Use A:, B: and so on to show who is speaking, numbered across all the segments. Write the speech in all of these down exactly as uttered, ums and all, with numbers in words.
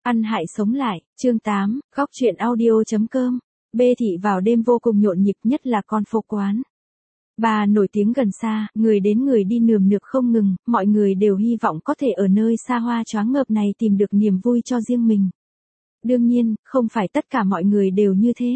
A: Ăn hại sống lại, chương tám, góc truyện audio.com. Bê thị vào đêm vô cùng nhộn nhịp, nhất là con phố quán. Bà nổi tiếng gần xa, người đến người đi nườm nượp không ngừng, mọi người đều hy vọng có thể ở nơi xa hoa choáng ngợp này tìm được niềm vui cho riêng mình. Đương nhiên, không phải tất cả mọi người đều như thế.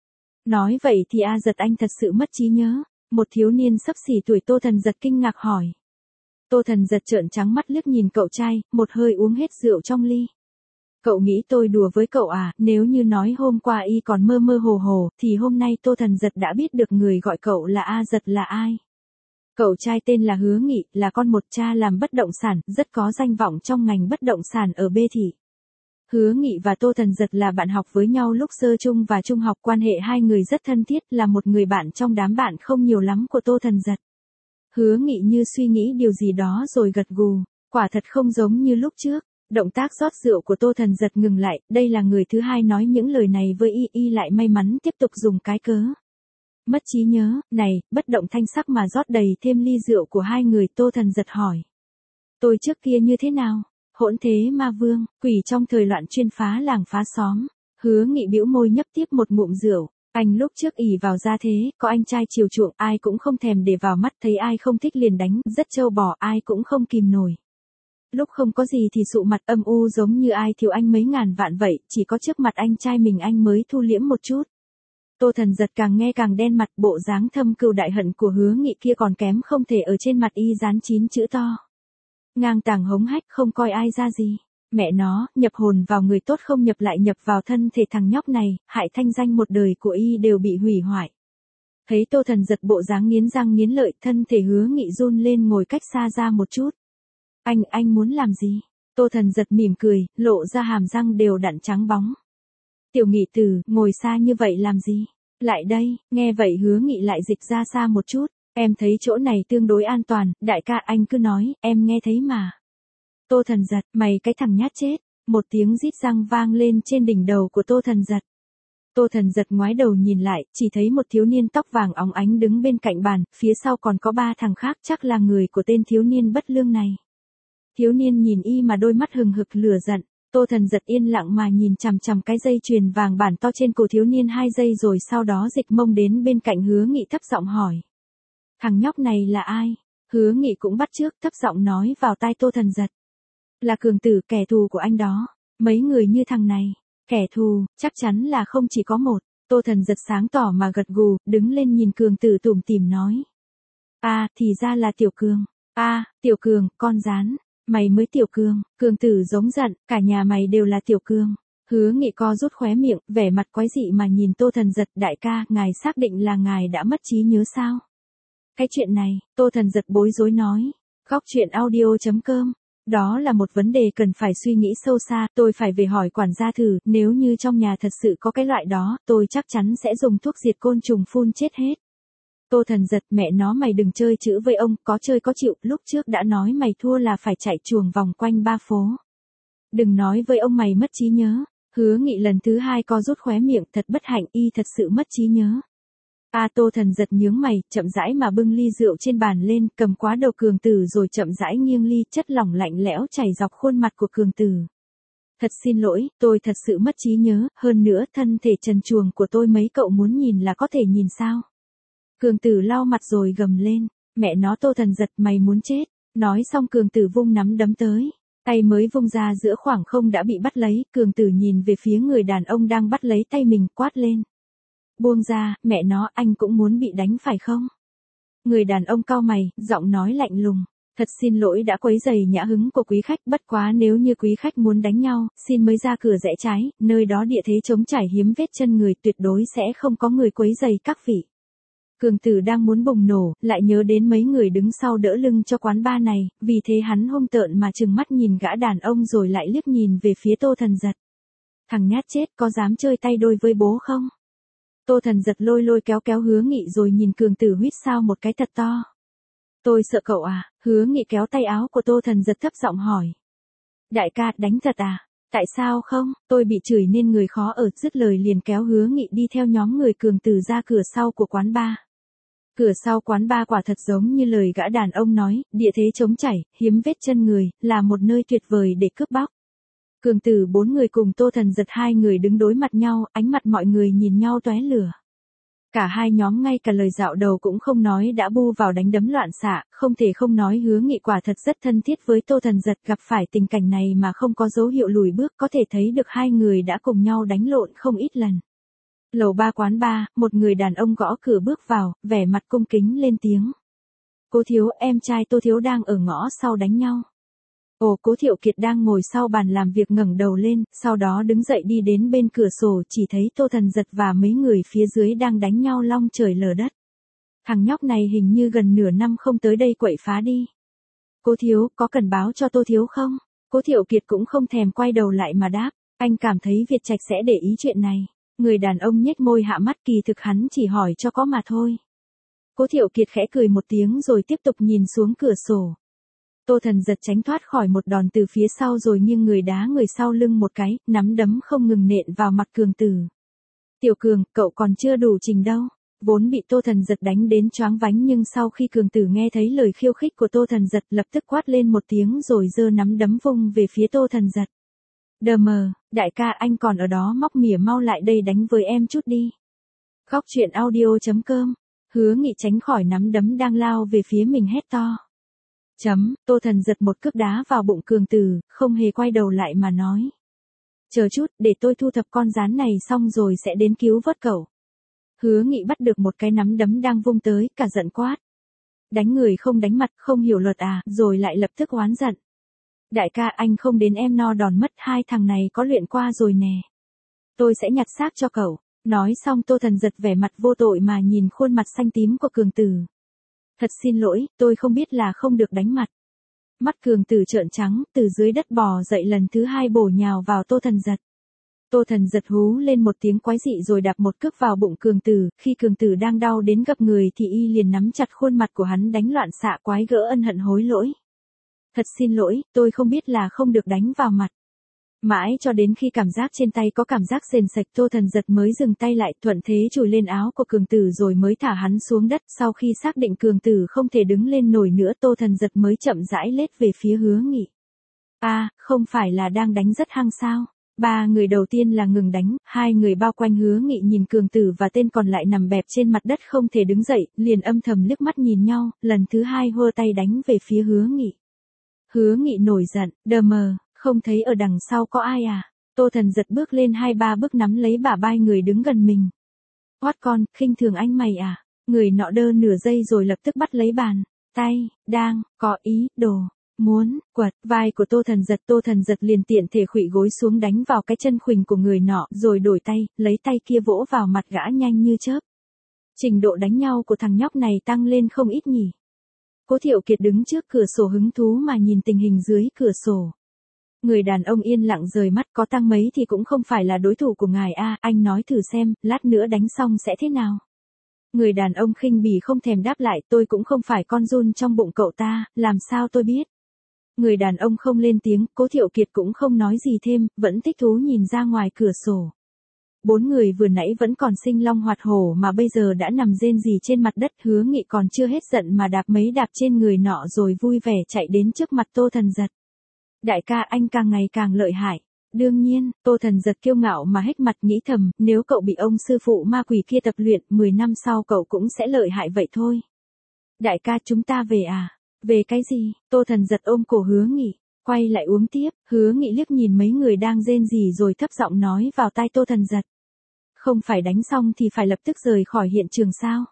A: Nói vậy thì A Giật anh thật sự mất trí nhớ. Một thiếu niên xấp xỉ tuổi Tô Thần Giật kinh ngạc hỏi. Tô Thần Giật trợn trắng mắt liếc nhìn cậu trai, một hơi uống hết rượu trong ly. Cậu nghĩ tôi đùa với cậu à, nếu như nói hôm qua y còn mơ mơ hồ hồ, thì hôm nay Tô Thần Giật đã biết được người gọi cậu là A Giật là ai. Cậu trai tên là Hứa Nghị, là con một cha làm bất động sản, rất có danh vọng trong ngành bất động sản ở Bê thị. Hứa Nghị và Tô Thần Giật là bạn học với nhau lúc sơ trung và trung học, quan hệ hai người rất thân thiết, là một người bạn trong đám bạn không nhiều lắm của Tô Thần Giật. Hứa Nghị như suy nghĩ điều gì đó rồi gật gù, quả thật không giống như lúc trước. Động tác rót rượu của Tô Thần Giật ngừng lại, đây là người thứ hai nói những lời này với y, y lại may mắn tiếp tục dùng cái cớ. Mất trí nhớ, này, bất động thanh sắc mà rót đầy thêm ly rượu của hai người. Tô Thần Giật hỏi. Tôi trước kia như thế nào? Hỗn thế ma vương, quỷ trong thời loạn chuyên phá làng phá xóm. Hứa Nghị bĩu môi nhấp tiếp một ngụm rượu. Anh lúc trước ỷ vào gia thế, có anh trai chiều chuộng, ai cũng không thèm để vào mắt, thấy ai không thích liền đánh, rất trâu bò, ai cũng không kìm nổi. Lúc không có gì thì sụ mặt âm u giống như ai thiếu anh mấy ngàn vạn vậy, chỉ có trước mặt anh trai mình anh mới thu liễm một chút. Tô Thần Giật càng nghe càng đen mặt, bộ dáng thâm cừu đại hận của Hứa Nghị kia còn kém không thể ở trên mặt y dán chín chữ to. Ngang tàng hống hách không coi ai ra gì. Mẹ nó, nhập hồn vào người tốt không nhập lại nhập vào thân thể thằng nhóc này, hại thanh danh một đời của y đều bị hủy hoại. Thấy Tô Thần Giật bộ dáng nghiến răng nghiến lợi, thân thể Hứa Nghị run lên ngồi cách xa ra một chút. Anh, anh muốn làm gì? Tô Thần Giật mỉm cười, lộ ra hàm răng đều đặn trắng bóng. Tiểu Nghị Tử, ngồi xa như vậy làm gì? Lại đây, nghe vậy Hứa Nghị lại dịch ra xa một chút. Em thấy chỗ này tương đối an toàn, đại ca anh cứ nói, em nghe thấy mà. Tô Thần Giật, mày cái thằng nhát chết. Một tiếng rít răng vang lên trên đỉnh đầu của Tô Thần Giật. Tô Thần Giật ngoái đầu nhìn lại, chỉ thấy một thiếu niên tóc vàng óng ánh đứng bên cạnh bàn, phía sau còn có ba thằng khác, chắc là người của tên thiếu niên bất lương này. Thiếu niên nhìn y mà đôi mắt hừng hực lửa giận. Tô Thần Giật yên lặng mà nhìn chằm chằm cái dây chuyền vàng bản to trên cổ thiếu niên hai giây rồi sau đó dịch mông đến bên cạnh Hứa Nghị thấp giọng hỏi. Thằng nhóc này là ai? Hứa Nghị cũng bắt chước thấp giọng nói vào tai Tô Thần Giật. Là Cường Tử, kẻ thù của anh đó. Mấy người như thằng này, kẻ thù, chắc chắn là không chỉ có một. Tô Thần Giật sáng tỏ mà gật gù, đứng lên nhìn Cường Tử tủm tỉm nói. À, thì ra là Tiểu Cường. À, Tiểu Cường, con rán. Mày mới Tiểu Cường. Cường Tử giống giận, cả nhà mày đều là Tiểu Cường. Hứa Nghị co rút khóe miệng, vẻ mặt quái dị mà nhìn Tô Thần Giật. Đại ca, ngài xác định là ngài đã mất trí nhớ sao? Cái chuyện này, Tô Thần Giật bối rối nói. Góc truyện audio.com. Đó là một vấn đề cần phải suy nghĩ sâu xa, tôi phải về hỏi quản gia thử, nếu như trong nhà thật sự có cái loại đó, tôi chắc chắn sẽ dùng thuốc diệt côn trùng phun chết hết. Tô Thần Giật, mẹ nó mày đừng chơi chữ với ông, có chơi có chịu, lúc trước đã nói mày thua là phải chạy chuồng vòng quanh ba phố. Đừng nói với ông mày mất trí nhớ. Hứa Nghị lần thứ hai co rút khóe miệng, thật bất hạnh, y thật sự mất trí nhớ. A Tô Thần Giật nhướng mày, chậm rãi mà bưng ly rượu trên bàn lên, cầm quá đầu Cường Tử rồi chậm rãi nghiêng ly, chất lỏng lạnh lẽo chảy dọc khuôn mặt của Cường Tử. Thật xin lỗi, tôi thật sự mất trí nhớ, hơn nữa thân thể trần truồng của tôi mấy cậu muốn nhìn là có thể nhìn sao? Cường Tử lau mặt rồi gầm lên, mẹ nó Tô Thần Giật, mày muốn chết. Nói xong Cường Tử vung nắm đấm tới, tay mới vung ra giữa khoảng không đã bị bắt lấy, Cường Tử nhìn về phía người đàn ông đang bắt lấy tay mình, quát lên. Buông ra, mẹ nó, anh cũng muốn bị đánh phải không? Người đàn ông cau mày, giọng nói lạnh lùng. Thật xin lỗi đã quấy rầy nhã hứng của quý khách, bất quá nếu như quý khách muốn đánh nhau, xin mới ra cửa rẽ trái, nơi đó địa thế trống trải hiếm vết chân người, tuyệt đối sẽ không có người quấy rầy các vị. Cường Tử đang muốn bùng nổ, lại nhớ đến mấy người đứng sau đỡ lưng cho quán bar này, vì thế hắn hung tợn mà trừng mắt nhìn gã đàn ông rồi lại liếc nhìn về phía Tô Thần Giật. Thằng nhát chết, có dám chơi tay đôi với bố không? Tô Thần Giật lôi lôi kéo kéo Hứa Nghị rồi nhìn Cường Tử huýt sáo một cái thật to. Tôi sợ cậu à? Hứa Nghị kéo tay áo của Tô Thần Giật thấp giọng hỏi. Đại ca, đánh thật à? Tại sao không? Tôi bị chửi nên người khó ở, dứt lời liền kéo Hứa Nghị đi theo nhóm người Cường Tử ra cửa sau của quán bar. Cửa sau quán bar quả thật giống như lời gã đàn ông nói, địa thế trống chảy, hiếm vết chân người, là một nơi tuyệt vời để cướp bóc. Cường Tử bốn người cùng Tô Thần Giật hai người đứng đối mặt nhau, ánh mặt mọi người nhìn nhau tóe lửa. Cả hai nhóm ngay cả lời dạo đầu cũng không nói đã bu vào đánh đấm loạn xạ, không thể không nói Hứa Nghị quả thật rất thân thiết với Tô Thần Giật, gặp phải tình cảnh này mà không có dấu hiệu lùi bước, có thể thấy được hai người đã cùng nhau đánh lộn không ít lần. Lầu ba quán ba, một người đàn ông gõ cửa bước vào, vẻ mặt cung kính lên tiếng. Cố Thiếu, em trai Tô Thiếu đang ở ngõ sau đánh nhau. Ồ, Cố Thiệu Kiệt đang ngồi sau bàn làm việc ngẩng đầu lên, sau đó đứng dậy đi đến bên cửa sổ, chỉ thấy Tô Thần Giật và mấy người phía dưới đang đánh nhau long trời lở đất. Thằng nhóc này hình như gần nửa năm không tới đây quậy phá đi. Cố Thiếu, có cần báo cho Tô Thiếu không? Cố Thiệu Kiệt cũng không thèm quay đầu lại mà đáp, anh cảm thấy Việt Trạch sẽ để ý chuyện này. Người đàn ông nhếch môi hạ mắt, kỳ thực hắn chỉ hỏi cho có mà thôi. Cố Thiệu Kiệt khẽ cười một tiếng rồi tiếp tục nhìn xuống cửa sổ. Tô Thần Giật tránh thoát khỏi một đòn từ phía sau rồi nghiêng người đá người sau lưng một cái, nắm đấm không ngừng nện vào mặt Cường Tử. Tiểu Cường, cậu còn chưa đủ trình đâu. Vốn bị Tô Thần Giật đánh đến choáng váng nhưng sau khi Cường Tử nghe thấy lời khiêu khích của Tô Thần Giật lập tức quát lên một tiếng rồi giơ nắm đấm vung về phía Tô Thần Giật. Đờ mờ, đại ca anh còn ở đó móc mỉa, mau lại đây đánh với em chút đi. Góc truyện audio chấm com. Hứa Nghị tránh khỏi nắm đấm đang lao về phía mình hét to. Chấm, Tô Thần Giật một cước đá vào bụng Cường Tử, không hề quay đầu lại mà nói. Chờ chút, để tôi thu thập con gián này xong rồi sẽ đến cứu vớt cậu. Hứa Nghị bắt được một cái nắm đấm đang vung tới, cả giận quát. Đánh người không đánh mặt, không hiểu luật à, rồi lại lập tức oán giận. Đại ca, anh không đến em no đòn mất, hai thằng này có luyện qua rồi nè. Tôi sẽ nhặt xác cho cậu. Nói xong Tô Thần Giật vẻ mặt vô tội mà nhìn khuôn mặt xanh tím của Cường Tử. Thật xin lỗi, tôi không biết là không được đánh mặt. Mắt Cường Tử trợn trắng, từ dưới đất bò dậy lần thứ hai bổ nhào vào Tô Thần Giật. Tô Thần Giật hú lên một tiếng quái dị rồi đạp một cước vào bụng Cường Tử, khi Cường Tử đang đau đến gập người thì y liền nắm chặt khuôn mặt của hắn đánh loạn xạ quái gỡ ân hận hối lỗi. Thật xin lỗi, tôi không biết là không được đánh vào mặt. Mãi cho đến khi cảm giác trên tay có cảm giác sền sạch, Tô Thần Giật mới dừng tay lại, thuận thế chùi lên áo của Cường Tử rồi mới thả hắn xuống đất. Sau khi xác định Cường Tử không thể đứng lên nổi nữa, Tô Thần Giật mới chậm rãi lết về phía Hứa Nghị. A, à, không phải là đang đánh rất hăng sao? Ba người đầu tiên là ngừng đánh, hai người bao quanh Hứa Nghị nhìn Cường Tử và tên còn lại nằm bẹp trên mặt đất không thể đứng dậy, liền âm thầm liếc mắt nhìn nhau, lần thứ hai hơ tay đánh về phía Hứa Nghị. Hứa Nghị nổi giận, đờ mờ. Không thấy ở đằng sau có ai à? Tô Thần Giật bước lên hai ba bước nắm lấy bả vai người đứng gần mình. Quát con, khinh thường anh mày à? Người nọ đơ nửa giây rồi lập tức bắt lấy bàn. Tay, đang, có ý, đồ, muốn, quật, vai của Tô Thần Giật. Tô Thần Giật liền tiện thể khuỵu gối xuống đánh vào cái chân khuỷu của người nọ, rồi đổi tay, lấy tay kia vỗ vào mặt gã nhanh như chớp. Trình độ đánh nhau của thằng nhóc này tăng lên không ít nhỉ. Cố Thiệu Kiệt đứng trước cửa sổ hứng thú mà nhìn tình hình dưới cửa sổ. Người đàn ông yên lặng rời mắt, có tăng mấy thì cũng không phải là đối thủ của ngài a, anh nói thử xem, lát nữa đánh xong sẽ thế nào. Người đàn ông khinh bỉ không thèm đáp lại, tôi cũng không phải con giun trong bụng cậu ta, làm sao tôi biết. Người đàn ông không lên tiếng, Cố Thiệu Kiệt cũng không nói gì thêm, vẫn thích thú nhìn ra ngoài cửa sổ. Bốn người vừa nãy vẫn còn sinh long hoạt hổ mà bây giờ đã nằm rên rỉ trên mặt đất. Hứa Nghị còn chưa hết giận mà đạp mấy đạp trên người nọ rồi vui vẻ chạy đến trước mặt Tô Thần Giật. Đại ca, anh càng ngày càng lợi hại. Đương nhiên, Tô Thần Giật kiêu ngạo mà hếch mặt nghĩ thầm, nếu cậu bị ông sư phụ ma quỷ kia tập luyện, mười năm sau cậu cũng sẽ lợi hại vậy thôi. Đại ca, chúng ta về à? Về cái gì? Tô Thần Giật ôm cổ Hứa Nghị, quay lại uống tiếp. Hứa Nghị liếc nhìn mấy người đang rên rỉ rồi thấp giọng nói vào tai Tô Thần Giật. Không phải đánh xong thì phải lập tức rời khỏi hiện trường sao?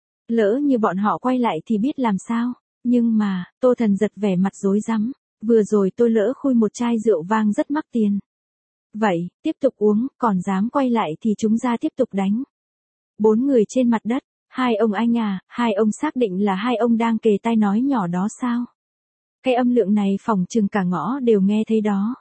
A: Lỡ như bọn họ quay lại thì biết làm sao? Nhưng mà, Tô Thần Giật vẻ mặt rối rắm. Vừa rồi tôi lỡ khui một chai rượu vang rất mắc tiền. Vậy, tiếp tục uống, còn dám quay lại thì chúng ra tiếp tục đánh. Bốn người trên mặt đất, hai ông anh à, hai ông xác định là hai ông đang kề tai nói nhỏ đó sao? Cái âm lượng này phỏng chừng cả ngõ đều nghe thấy đó.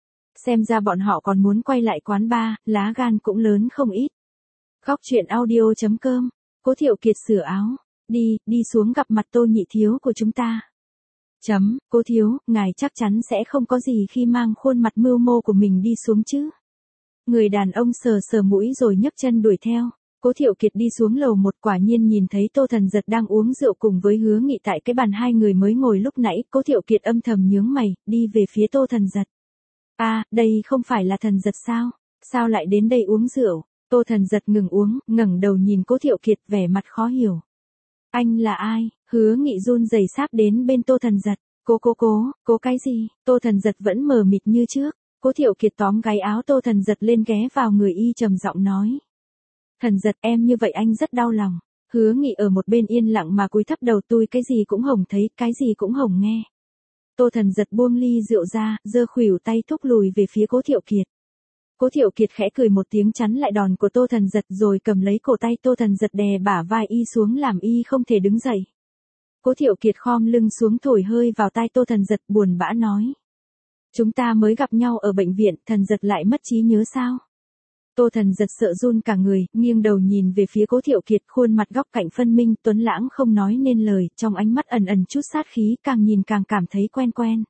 A: Xem ra bọn họ còn muốn quay lại quán bar, lá gan cũng lớn không ít. Góc truyện audio chấm com. Cố Thiệu Kiệt sửa áo. Đi, đi xuống gặp mặt Tô nhị thiếu của chúng ta. Chấm, Cố thiếu, ngài chắc chắn sẽ không có gì khi mang khuôn mặt mưu mô của mình đi xuống chứ. Người đàn ông sờ sờ mũi rồi nhấc chân đuổi theo. Cố Thiệu Kiệt đi xuống lầu một, quả nhiên nhìn thấy Tô Thần Giật đang uống rượu cùng với Hứa Nghị tại cái bàn hai người mới ngồi lúc nãy. Cố Thiệu Kiệt âm thầm nhướng mày, đi về phía Tô Thần Giật. À, đây không phải là Thần Giật sao? Sao lại đến đây uống rượu? Tô Thần Giật ngừng uống, ngẩng đầu nhìn Cố Thiệu Kiệt vẻ mặt khó hiểu. Anh là ai? Hứa Nghị run rẩy sáp đến bên Tô Thần Giật. Cố cố cố, cố cái gì? Tô Thần Giật vẫn mờ mịt như trước. Cố Thiệu Kiệt tóm gáy áo Tô Thần Giật lên ghé vào người y trầm giọng nói. Thần Giật em như vậy anh rất đau lòng. Hứa Nghị ở một bên yên lặng mà cúi thấp đầu tôi cái gì cũng hổng thấy, cái gì cũng hổng nghe. Tô Thần Giật buông ly rượu ra, giơ khuỷu tay thúc lùi về phía Cố Thiệu Kiệt. Cố Thiệu Kiệt khẽ cười một tiếng chắn lại đòn của Tô Thần Giật rồi cầm lấy cổ tay Tô Thần Giật đè bả vai y xuống làm y không thể đứng dậy. Cố Thiệu Kiệt khom lưng xuống thổi hơi vào tai Tô Thần Giật buồn bã nói. Chúng ta mới gặp nhau ở bệnh viện, Thần Giật lại mất trí nhớ sao? Tô Thần Giật sợ run cả người, nghiêng đầu nhìn về phía Cố Thiệu Kiệt, khuôn mặt góc cạnh phân minh, tuấn lãng không nói nên lời, trong ánh mắt ẩn ẩn chút sát khí, càng nhìn càng cảm thấy quen quen.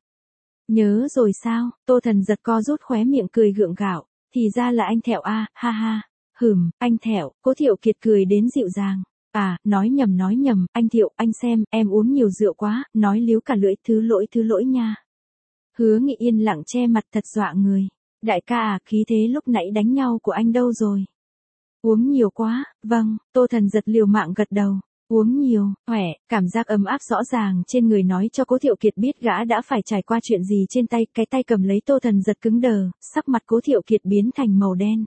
A: Nhớ rồi sao? Tô Thần Giật co rút khóe miệng cười gượng gạo, thì ra là anh Thẹo a, ha ha. Hừm, anh Thẹo. Cố Thiệu Kiệt cười đến dịu dàng. À, nói nhầm nói nhầm, anh Thiệu, anh xem, em uống nhiều rượu quá, nói líu cả lưỡi, thứ lỗi thứ lỗi nha. Hứa Nghị yên lặng che mặt thật dọa người. Đại ca à, khí thế lúc nãy đánh nhau của anh đâu rồi? Uống nhiều quá, vâng, Tô Thần Giật liều mạng gật đầu. Uống nhiều, khỏe, cảm giác ấm áp rõ ràng trên người nói cho Cố Thiệu Kiệt biết gã đã phải trải qua chuyện gì trên tay, cái tay cầm lấy Tô Thần Giật cứng đờ, sắc mặt Cố Thiệu Kiệt biến thành màu đen.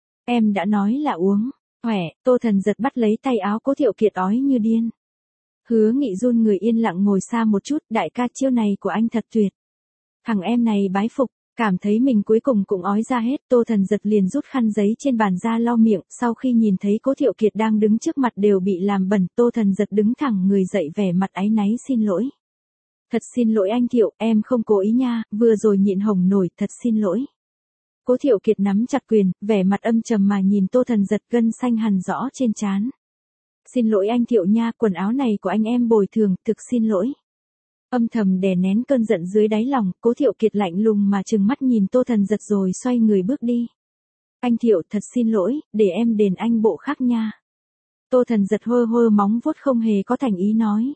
A: Em đã nói là uống, khỏe, Tô Thần Giật bắt lấy tay áo Cố Thiệu Kiệt ói như điên. Hứa Nghị run người yên lặng ngồi xa một chút, đại ca chiêu này của anh thật tuyệt. Thằng em này bái phục. Cảm thấy mình cuối cùng cũng ói ra hết, Tô Thần Giật liền rút khăn giấy trên bàn ra lau miệng, sau khi nhìn thấy Cố Thiệu Kiệt đang đứng trước mặt đều bị làm bẩn, Tô Thần Giật đứng thẳng người dậy vẻ mặt áy náy xin lỗi. Thật xin lỗi anh Thiệu, em không cố ý nha, vừa rồi nhịn hồng nổi, thật xin lỗi. Cố Thiệu Kiệt nắm chặt quyền, vẻ mặt âm trầm mà nhìn Tô Thần Giật, gân xanh hằn rõ trên trán. Xin lỗi anh Thiệu nha, quần áo này của anh em bồi thường, thực xin lỗi. Âm thầm đè nén cơn giận dưới đáy lòng, Cố Thiệu Kiệt lạnh lùng mà trừng mắt nhìn Tô Thần Giật rồi xoay người bước đi. Anh Thiệu thật xin lỗi, để em đền anh bộ khác nha. Tô Thần Giật hơ hơ móng vuốt không hề có thành ý nói.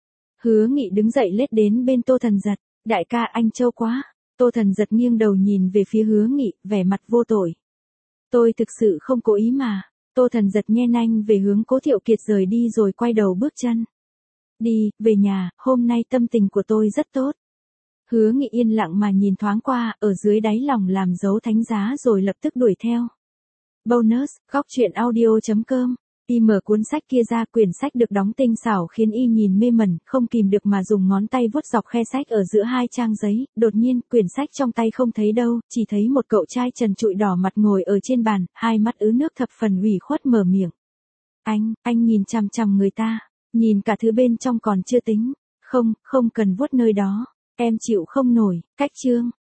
A: Hứa Nghị đứng dậy lết đến bên Tô Thần Giật, đại ca anh trâu quá. Tô Thần Giật nghiêng đầu nhìn về phía Hứa Nghị, vẻ mặt vô tội. Tôi thực sự không cố ý mà. Tô Thần Giật nhe nanh về hướng Cố Thiệu Kiệt rời đi rồi quay đầu bước chân. Đi, về nhà, hôm nay tâm tình của tôi rất tốt. Hứa Nghị yên lặng mà nhìn thoáng qua, ở dưới đáy lòng làm dấu thánh giá rồi lập tức đuổi theo. Bonus, góc truyện audio chấm com. Y mở cuốn sách kia ra, quyển sách được đóng tinh xảo khiến y nhìn mê mẩn, không kìm được mà dùng ngón tay vuốt dọc khe sách ở giữa hai trang giấy, đột nhiên, quyển sách trong tay không thấy đâu, chỉ thấy một cậu trai trần trụi đỏ mặt ngồi ở trên bàn, hai mắt ứ nước thập phần ủy khuất mở miệng. Anh, anh nhìn chằm chằm người ta. Nhìn cả thứ bên trong còn chưa tính. Không, không cần vuốt nơi đó. Em chịu không nổi. Cách chương.